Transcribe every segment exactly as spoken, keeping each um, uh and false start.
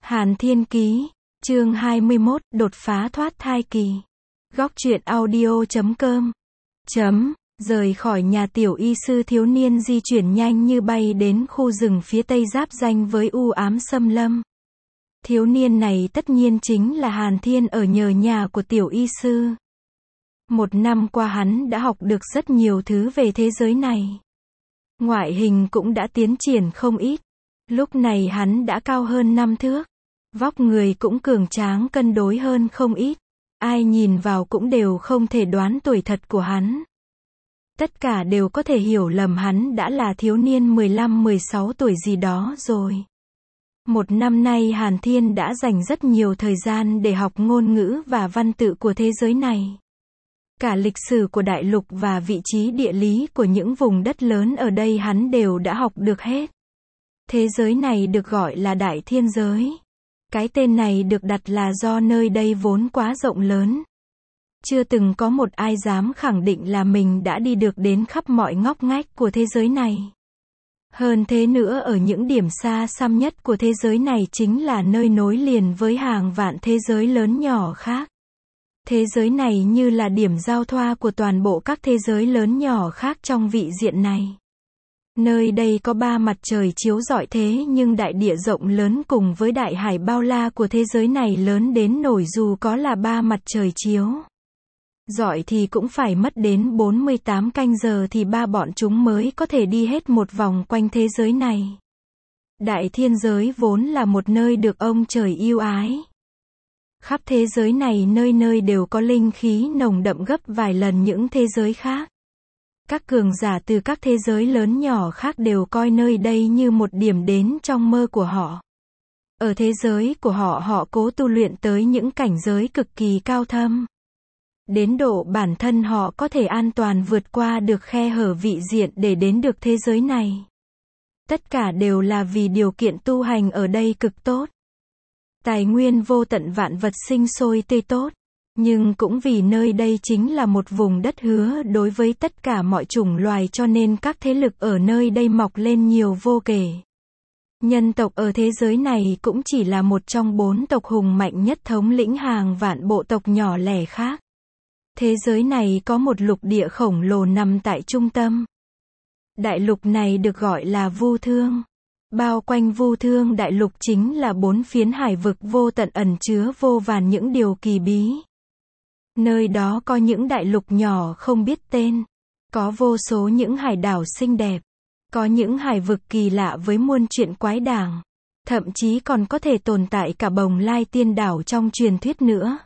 Hàn Thiên Ký, chương hai mươi mốt, đột phá thoát thai kỳ. Góc truyện audio chấm com. Chấm, rời khỏi nhà tiểu y sư thiếu niên di chuyển nhanh như bay đến khu rừng phía tây giáp ranh với u ám xâm lâm. Thiếu niên này tất nhiên chính là Hàn Thiên ở nhờ nhà của tiểu y sư. Một năm qua hắn đã học được rất nhiều thứ về thế giới này. Ngoại hình cũng đã tiến triển không ít. Lúc này hắn đã cao hơn năm thước. Vóc người cũng cường tráng cân đối hơn không ít. Ai nhìn vào cũng đều không thể đoán tuổi thật của hắn. Tất cả đều có thể hiểu lầm hắn đã là thiếu niên mười lăm mười sáu tuổi gì đó rồi. Một năm nay Hàn Thiên đã dành rất nhiều thời gian để học ngôn ngữ và văn tự của thế giới này. Cả lịch sử của đại lục và vị trí địa lý của những vùng đất lớn ở đây hắn đều đã học được hết. Thế giới này được gọi là Đại Thiên Giới. Cái tên này được đặt là do nơi đây vốn quá rộng lớn. Chưa từng có một ai dám khẳng định là mình đã đi được đến khắp mọi ngóc ngách của thế giới này. Hơn thế nữa, ở những điểm xa xăm nhất của thế giới này chính là nơi nối liền với hàng vạn thế giới lớn nhỏ khác. Thế giới này như là điểm giao thoa của toàn bộ các thế giới lớn nhỏ khác trong vị diện này. Nơi đây có ba mặt trời chiếu rọi thế nhưng đại địa rộng lớn cùng với đại hải bao la của thế giới này lớn đến nổi dù có là ba mặt trời chiếu rọi thì cũng phải mất đến bốn mươi tám canh giờ thì ba bọn chúng mới có thể đi hết một vòng quanh thế giới này. Đại thiên giới vốn là một nơi được ông trời yêu ái. Khắp thế giới này nơi nơi đều có linh khí nồng đậm gấp vài lần những thế giới khác. Các cường giả từ các thế giới lớn nhỏ khác đều coi nơi đây như một điểm đến trong mơ của họ. Ở thế giới của họ họ cố tu luyện tới những cảnh giới cực kỳ cao thâm. Đến độ bản thân họ có thể an toàn vượt qua được khe hở vị diện để đến được thế giới này. Tất cả đều là vì điều kiện tu hành ở đây cực tốt. Tài nguyên vô tận vạn vật sinh sôi tươi tốt. Nhưng cũng vì nơi đây chính là một vùng đất hứa đối với tất cả mọi chủng loài cho nên các thế lực ở nơi đây mọc lên nhiều vô kể. Nhân tộc ở thế giới này cũng chỉ là một trong bốn tộc hùng mạnh nhất thống lĩnh hàng vạn bộ tộc nhỏ lẻ khác. Thế giới này có một lục địa khổng lồ nằm tại trung tâm. Đại lục này được gọi là Vu Thương. Bao quanh Vu Thương đại lục chính là bốn phiến hải vực vô tận ẩn chứa vô vàn những điều kỳ bí. Nơi đó có những đại lục nhỏ không biết tên. Có vô số những hải đảo xinh đẹp. Có những hải vực kỳ lạ với muôn chuyện quái đản. Thậm chí còn có thể tồn tại cả Bồng Lai Tiên Đảo trong truyền thuyết nữa.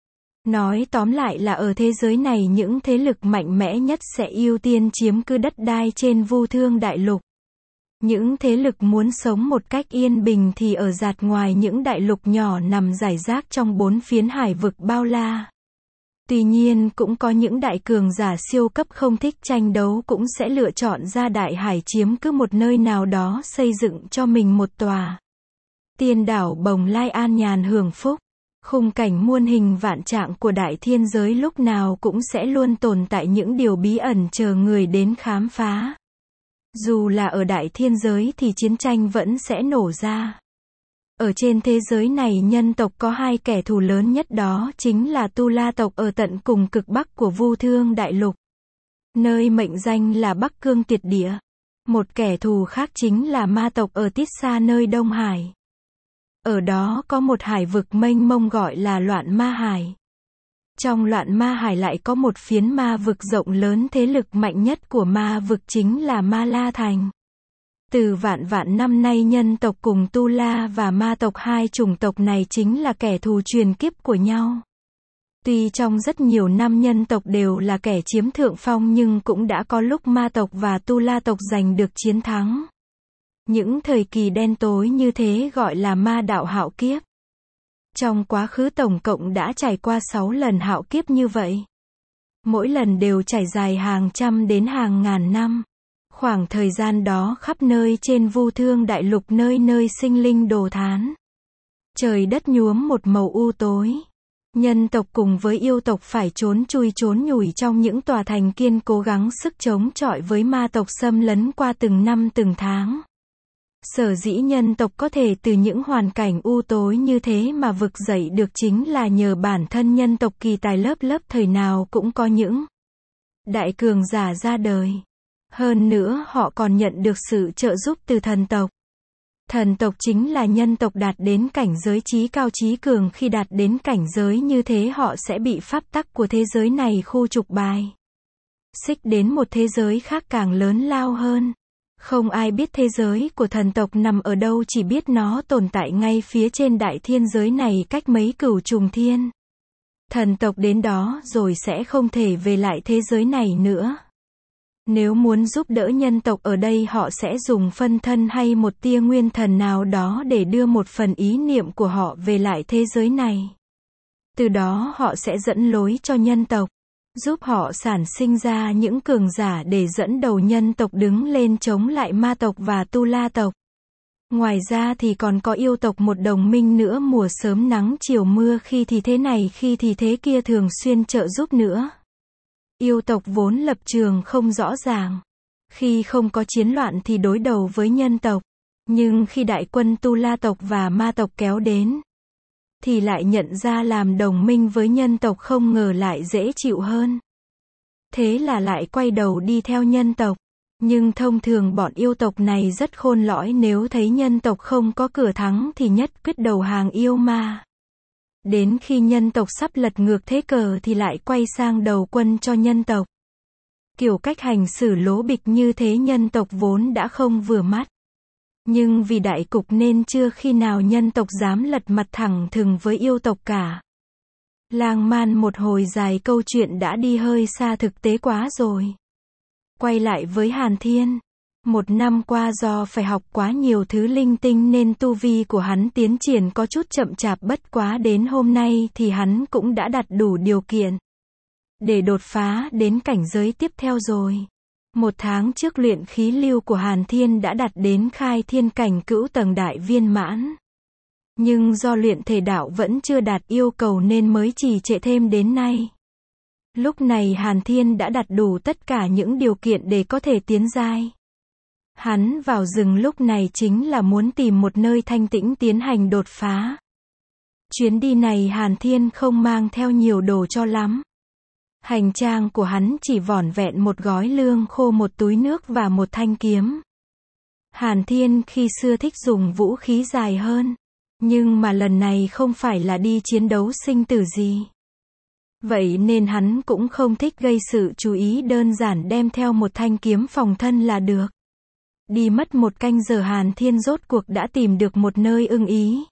Nói tóm lại là ở thế giới này những thế lực mạnh mẽ nhất sẽ ưu tiên chiếm cứ đất đai trên Vu Thương đại lục. Những thế lực muốn sống một cách yên bình thì ở dạt ngoài những đại lục nhỏ nằm rải rác trong bốn phiến hải vực bao la. Tuy nhiên cũng có những đại cường giả siêu cấp không thích tranh đấu cũng sẽ lựa chọn ra đại hải chiếm cứ một nơi nào đó xây dựng cho mình một tòa tiên đảo Bồng Lai an nhàn hưởng phúc. Khung cảnh muôn hình vạn trạng của đại thiên giới lúc nào cũng sẽ luôn tồn tại những điều bí ẩn chờ người đến khám phá. Dù là ở đại thiên giới thì chiến tranh vẫn sẽ nổ ra. Ở trên thế giới này nhân tộc có hai kẻ thù lớn nhất, đó chính là Tu La tộc ở tận cùng cực bắc của Vu Thương đại lục. Nơi mệnh danh là Bắc Cương Tuyệt Địa. Một kẻ thù khác chính là ma tộc ở tít xa nơi Đông Hải. Ở đó có một hải vực mênh mông gọi là Loạn Ma Hải. Trong Loạn Ma Hải lại có một phiến ma vực rộng lớn, thế lực mạnh nhất của ma vực chính là Ma La Thành. Từ vạn vạn năm nay nhân tộc cùng Tu La và ma tộc hai chủng tộc này chính là kẻ thù truyền kiếp của nhau. Tuy trong rất nhiều năm nhân tộc đều là kẻ chiếm thượng phong nhưng cũng đã có lúc ma tộc và Tu La tộc giành được chiến thắng. Những thời kỳ đen tối như thế gọi là ma đạo hạo kiếp. Trong quá khứ tổng cộng đã trải qua sáu lần hạo kiếp như vậy. Mỗi lần đều trải dài hàng trăm đến hàng ngàn năm. Khoảng thời gian đó khắp nơi trên Vu Thương đại lục nơi nơi sinh linh đồ thán. Trời đất nhuốm một màu u tối. Nhân tộc cùng với yêu tộc phải trốn chui trốn nhủi trong những tòa thành kiên cố gắng sức chống chọi với ma tộc xâm lấn qua từng năm từng tháng. Sở dĩ nhân tộc có thể từ những hoàn cảnh u tối như thế mà vực dậy được chính là nhờ bản thân nhân tộc kỳ tài lớp lớp thời nào cũng có những đại cường giả ra đời. Hơn nữa họ còn nhận được sự trợ giúp từ thần tộc. Thần tộc chính là nhân tộc đạt đến cảnh giới trí cao trí cường, khi đạt đến cảnh giới như thế họ sẽ bị pháp tắc của thế giới này khu trục bài xích đến một thế giới khác càng lớn lao hơn. Không ai biết thế giới của thần tộc nằm ở đâu, chỉ biết nó tồn tại ngay phía trên đại thiên giới này cách mấy cửu trùng thiên. Thần tộc đến đó rồi sẽ không thể về lại thế giới này nữa. Nếu muốn giúp đỡ nhân tộc ở đây họ sẽ dùng phân thân hay một tia nguyên thần nào đó để đưa một phần ý niệm của họ về lại thế giới này. Từ đó họ sẽ dẫn lối cho nhân tộc, giúp họ sản sinh ra những cường giả để dẫn đầu nhân tộc đứng lên chống lại ma tộc và tu la tộc. Ngoài ra thì còn có yêu tộc, một đồng minh nữa, mùa sớm nắng chiều mưa, khi thì thế này khi thì thế kia, thường xuyên trợ giúp nữa. Yêu tộc vốn lập trường không rõ ràng. Khi không có chiến loạn thì đối đầu với nhân tộc. Nhưng khi đại quân tu la tộc và ma tộc kéo đến, thì lại nhận ra làm đồng minh với nhân tộc không ngờ lại dễ chịu hơn. Thế là lại quay đầu đi theo nhân tộc. Nhưng thông thường bọn yêu tộc này rất khôn lõi, nếu thấy nhân tộc không có cửa thắng thì nhất quyết đầu hàng yêu ma. Đến khi nhân tộc sắp lật ngược thế cờ thì lại quay sang đầu quân cho nhân tộc. Kiểu cách hành xử lố bịch như thế nhân tộc vốn đã không vừa mắt. Nhưng vì đại cục nên chưa khi nào nhân tộc dám lật mặt thẳng thừng với yêu tộc cả. Lang man một hồi dài, câu chuyện đã đi hơi xa thực tế quá rồi. Quay lại với Hàn Thiên. Một năm qua do phải học quá nhiều thứ linh tinh nên tu vi của hắn tiến triển có chút chậm chạp, bất quá đến hôm nay thì hắn cũng đã đạt đủ điều kiện để đột phá đến cảnh giới tiếp theo rồi. Một tháng trước luyện khí lưu của Hàn Thiên đã đạt đến khai thiên cảnh cửu tầng đại viên mãn. Nhưng do luyện thể đạo vẫn chưa đạt yêu cầu nên mới trì trệ thêm đến nay. Lúc này Hàn Thiên đã đạt đủ tất cả những điều kiện để có thể tiến giai. Hắn vào rừng lúc này chính là muốn tìm một nơi thanh tĩnh tiến hành đột phá. Chuyến đi này Hàn Thiên không mang theo nhiều đồ cho lắm. Hành trang của hắn chỉ vỏn vẹn một gói lương khô, một túi nước và một thanh kiếm. Hàn Thiên khi xưa thích dùng vũ khí dài hơn, nhưng mà lần này không phải là đi chiến đấu sinh tử gì. Vậy nên hắn cũng không thích gây sự chú ý, đơn giản đem theo một thanh kiếm phòng thân là được. Đi mất một canh giờ Hàn Thiên rốt cuộc đã tìm được một nơi ưng ý.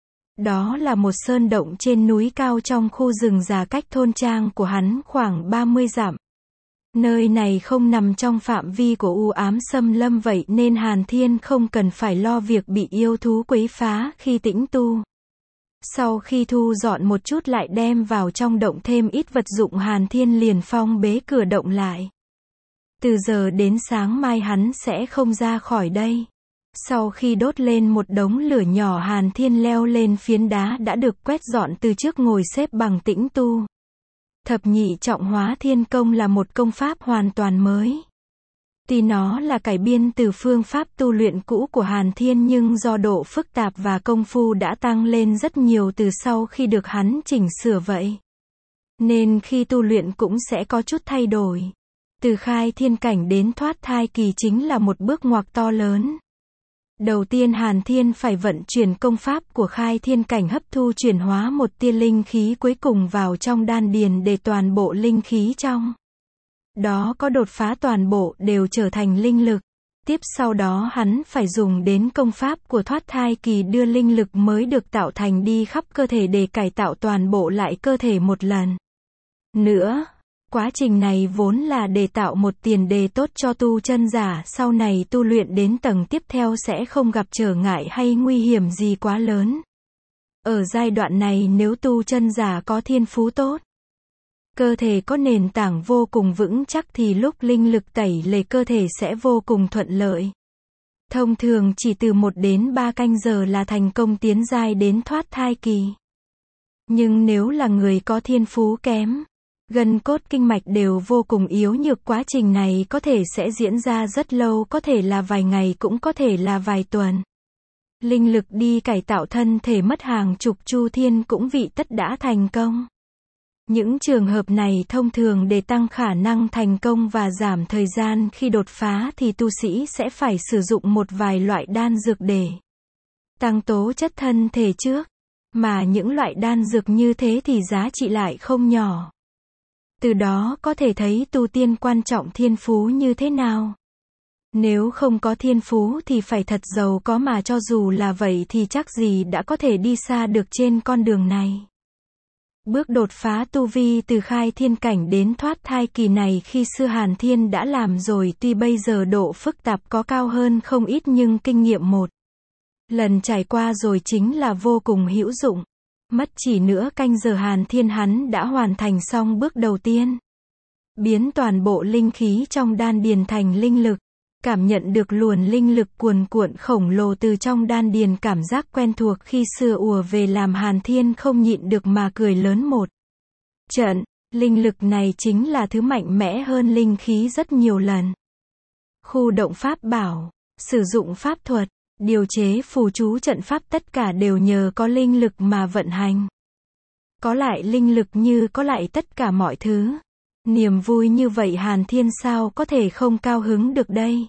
Đó là một sơn động trên núi cao trong khu rừng già cách thôn trang của hắn khoảng ba mươi dặm. Nơi này không nằm trong phạm vi của u ám xâm lâm, vậy nên Hàn Thiên không cần phải lo việc bị yêu thú quấy phá khi tĩnh tu. Sau khi thu dọn một chút lại đem vào trong động thêm ít vật dụng, Hàn Thiên liền phong bế cửa động lại. Từ giờ đến sáng mai hắn sẽ không ra khỏi đây. Sau khi đốt lên một đống lửa nhỏ, Hàn Thiên leo lên phiến đá đã được quét dọn từ trước, ngồi xếp bằng tĩnh tu. Thập nhị trọng hóa thiên công là một công pháp hoàn toàn mới. Tuy nó là cải biên từ phương pháp tu luyện cũ của Hàn Thiên nhưng do độ phức tạp và công phu đã tăng lên rất nhiều từ sau khi được hắn chỉnh sửa vậy. Nên khi tu luyện cũng sẽ có chút thay đổi. Từ khai thiên cảnh đến thoát thai kỳ chính là một bước ngoặt to lớn. Đầu tiên Hàn Thiên phải vận chuyển công pháp của khai thiên cảnh, hấp thu chuyển hóa một tia linh khí cuối cùng vào trong đan điền để toàn bộ linh khí trong đó có đột phá toàn bộ đều trở thành linh lực. Tiếp sau đó hắn phải dùng đến công pháp của thoát thai kỳ, đưa linh lực mới được tạo thành đi khắp cơ thể để cải tạo toàn bộ lại cơ thể một lần nữa. Quá trình này vốn là để tạo một tiền đề tốt cho tu chân giả, sau này tu luyện đến tầng tiếp theo sẽ không gặp trở ngại hay nguy hiểm gì quá lớn. Ở giai đoạn này nếu tu chân giả có thiên phú tốt, cơ thể có nền tảng vô cùng vững chắc thì lúc linh lực tẩy lề cơ thể sẽ vô cùng thuận lợi. Thông thường chỉ từ một đến ba canh giờ là thành công tiến giai đến thoát thai kỳ. Nhưng nếu là người có thiên phú kém, Gân cốt kinh mạch đều vô cùng yếu nhược, quá trình này có thể sẽ diễn ra rất lâu, có thể là vài ngày cũng có thể là vài tuần. Linh lực đi cải tạo thân thể mất hàng chục chu thiên cũng vị tất đã thành công. Những trường hợp này thông thường để tăng khả năng thành công và giảm thời gian khi đột phá thì tu sĩ sẽ phải sử dụng một vài loại đan dược để tăng tố chất thân thể trước. Mà những loại đan dược như thế thì giá trị lại không nhỏ. Từ đó có thể thấy tu tiên quan trọng thiên phú như thế nào. Nếu không có thiên phú thì phải thật giàu có, mà cho dù là vậy thì chắc gì đã có thể đi xa được trên con đường này. Bước đột phá tu vi từ khai thiên cảnh đến thoát thai kỳ này khi xưa Hàn Thiên đã làm rồi, tuy bây giờ độ phức tạp có cao hơn không ít nhưng kinh nghiệm một lần trải qua rồi chính là vô cùng hữu dụng. Mất chỉ nửa canh giờ Hàn Thiên hắn đã hoàn thành xong bước đầu tiên. Biến toàn bộ linh khí trong đan điền thành linh lực. Cảm nhận được luồn linh lực cuồn cuộn khổng lồ từ trong đan điền, cảm giác quen thuộc khi xưa ùa về làm Hàn Thiên không nhịn được mà cười lớn một trận. Linh lực này chính là thứ mạnh mẽ hơn linh khí rất nhiều lần. Khu động pháp bảo, sử dụng pháp thuật, điều chế phù chú trận pháp tất cả đều nhờ có linh lực mà vận hành. Có lại linh lực như có lại tất cả mọi thứ. Niềm vui như vậy Hàn Thiên sao có thể không cao hứng được đây.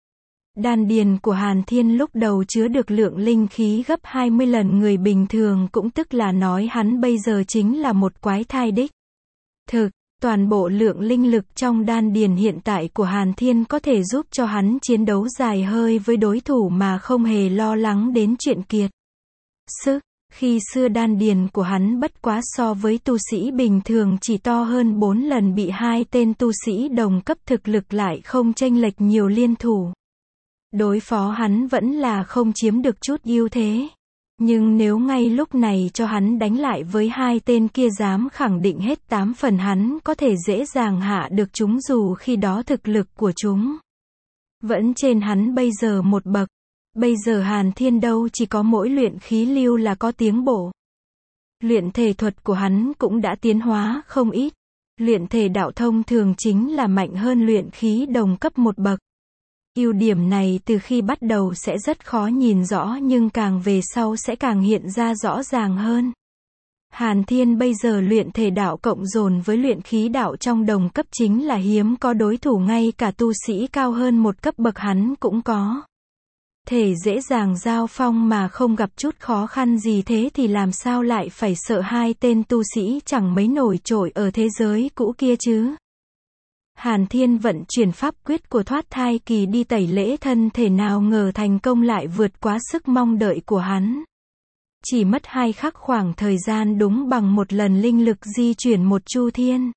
Đan điền của Hàn Thiên lúc đầu chứa được lượng linh khí gấp hai mươi lần người bình thường, cũng tức là nói hắn bây giờ chính là một quái thai đích thực. Toàn bộ lượng linh lực trong đan điền hiện tại của Hàn Thiên có thể giúp cho hắn chiến đấu dài hơi với đối thủ mà không hề lo lắng đến chuyện kiệt sức. Khi xưa đan điền của hắn bất quá so với tu sĩ bình thường chỉ to hơn bốn lần, bị hai tên tu sĩ đồng cấp thực lực lại không chênh lệch nhiều liên thủ. Đối phó hắn vẫn là không chiếm được chút ưu thế. Nhưng nếu ngay lúc này cho hắn đánh lại với hai tên kia, dám khẳng định hết tám phần hắn có thể dễ dàng hạ được chúng, dù khi đó thực lực của chúng vẫn trên hắn bây giờ một bậc. Bây giờ Hàn Thiên đâu chỉ có mỗi luyện khí lưu là có tiến bộ. Luyện thể thuật của hắn cũng đã tiến hóa không ít. Luyện thể đạo thông thường chính là mạnh hơn luyện khí đồng cấp một bậc. Ưu điểm này từ khi bắt đầu sẽ rất khó nhìn rõ, nhưng càng về sau sẽ càng hiện ra rõ ràng hơn. Hàn Thiên bây giờ luyện thể đạo cộng dồn với luyện khí đạo trong đồng cấp chính là hiếm có đối thủ, ngay cả tu sĩ cao hơn một cấp bậc hắn cũng có thể dễ dàng giao phong mà không gặp chút khó khăn gì, thế thì làm sao lại phải sợ hai tên tu sĩ chẳng mấy nổi trội ở thế giới cũ kia chứ. Hàn Thiên vận chuyển pháp quyết của thoát thai kỳ đi tẩy lễ thân thể, nào ngờ thành công lại vượt quá sức mong đợi của hắn. Chỉ mất hai khắc khoảng thời gian đúng bằng một lần linh lực di chuyển một chu thiên.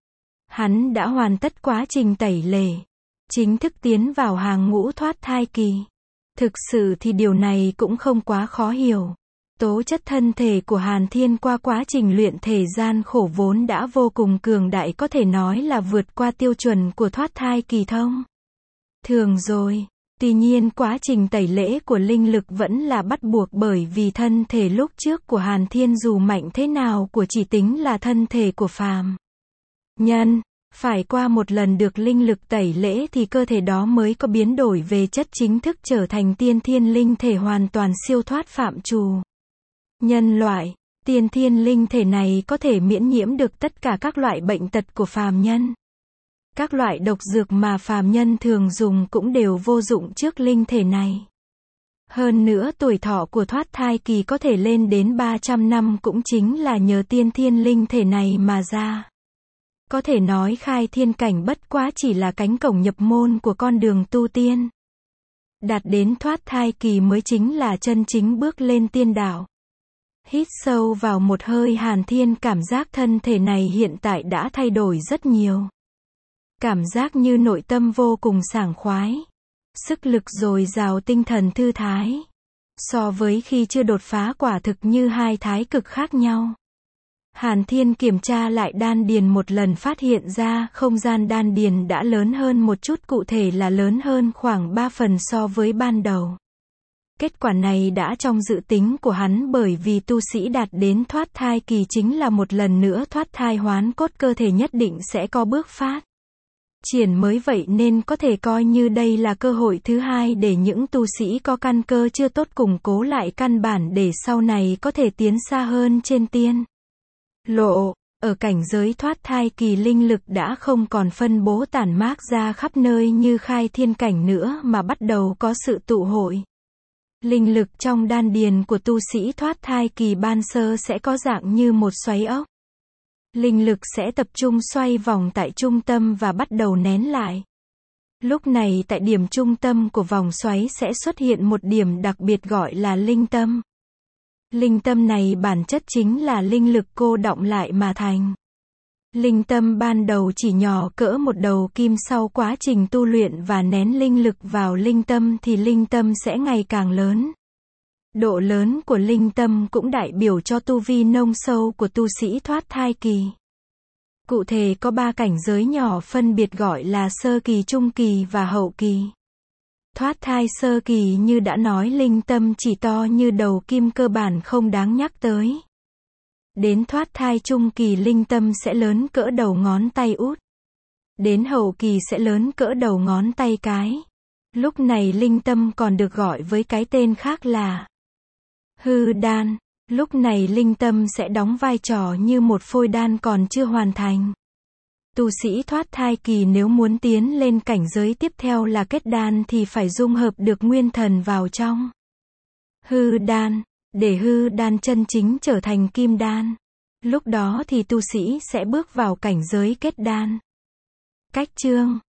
Hắn đã hoàn tất quá trình tẩy lễ, chính thức tiến vào hàng ngũ thoát thai kỳ. Thực sự thì điều này cũng không quá khó hiểu. Tố chất thân thể của Hàn Thiên qua quá trình luyện thể gian khổ vốn đã vô cùng cường đại, có thể nói là vượt qua tiêu chuẩn của thoát thai kỳ thông thường rồi. Tuy nhiên quá trình tẩy lễ của linh lực vẫn là bắt buộc, bởi vì thân thể lúc trước của Hàn Thiên dù mạnh thế nào của chỉ tính là thân thể của phàm nhân, phải qua một lần được linh lực tẩy lễ thì cơ thể đó mới có biến đổi về chất, chính thức trở thành tiên thiên linh thể, hoàn toàn siêu thoát phạm trù nhân loại. Tiên thiên linh thể này có thể miễn nhiễm được tất cả các loại bệnh tật của phàm nhân. Các loại độc dược mà phàm nhân thường dùng cũng đều vô dụng trước linh thể này. Hơn nữa tuổi thọ của thoát thai kỳ có thể lên đến ba trăm năm cũng chính là nhờ tiên thiên linh thể này mà ra. Có thể nói khai thiên cảnh bất quá chỉ là cánh cổng nhập môn của con đường tu tiên. Đạt đến thoát thai kỳ mới chính là chân chính bước lên tiên đạo. Hít sâu vào một hơi, Hàn Thiên cảm giác thân thể này hiện tại đã thay đổi rất nhiều. Cảm giác như nội tâm vô cùng sảng khoái. Sức lực dồi dào, tinh thần thư thái. So với khi chưa đột phá quả thực như hai thái cực khác nhau. Hàn Thiên kiểm tra lại đan điền một lần, phát hiện ra không gian đan điền đã lớn hơn một chút, cụ thể là lớn hơn khoảng ba phần so với ban đầu. Kết quả này đã trong dự tính của hắn bởi vì tu sĩ đạt đến thoát thai kỳ chính là một lần nữa thoát thai hoán cốt, cơ thể nhất định sẽ có bước phát triển mới, vậy nên có thể coi như đây là cơ hội thứ hai để những tu sĩ có căn cơ chưa tốt củng cố lại căn bản để sau này có thể tiến xa hơn trên tiên lộ. Ở cảnh giới thoát thai kỳ, linh lực đã không còn phân bố tản mát ra khắp nơi như khai thiên cảnh nữa mà bắt đầu có sự tụ hội. Linh lực trong đan điền của tu sĩ thoát thai kỳ ban sơ sẽ có dạng như một xoáy ốc. Linh lực sẽ tập trung xoay vòng tại trung tâm và bắt đầu nén lại. Lúc này tại điểm trung tâm của vòng xoáy sẽ xuất hiện một điểm đặc biệt gọi là linh tâm. Linh tâm này bản chất chính là linh lực cô đọng lại mà thành. Linh tâm ban đầu chỉ nhỏ cỡ một đầu kim, sau quá trình tu luyện và nén linh lực vào linh tâm thì linh tâm sẽ ngày càng lớn. Độ lớn của linh tâm cũng đại biểu cho tu vi nông sâu của tu sĩ thoát thai kỳ. Cụ thể có ba cảnh giới nhỏ phân biệt gọi là sơ kỳ, trung kỳ và hậu kỳ. Thoát thai sơ kỳ như đã nói, linh tâm chỉ to như đầu kim, cơ bản không đáng nhắc tới. Đến thoát thai trung kỳ, linh tâm sẽ lớn cỡ đầu ngón tay út. Đến hậu kỳ sẽ lớn cỡ đầu ngón tay cái. Lúc này linh tâm còn được gọi với cái tên khác là hư đan. Lúc này linh tâm sẽ đóng vai trò như một phôi đan còn chưa hoàn thành. Tu sĩ thoát thai kỳ nếu muốn tiến lên cảnh giới tiếp theo là kết đan thì phải dung hợp được nguyên thần vào trong hư đan, để hư đan chân chính trở thành kim đan. Lúc đó thì tu sĩ sẽ bước vào cảnh giới kết đan. Cách chương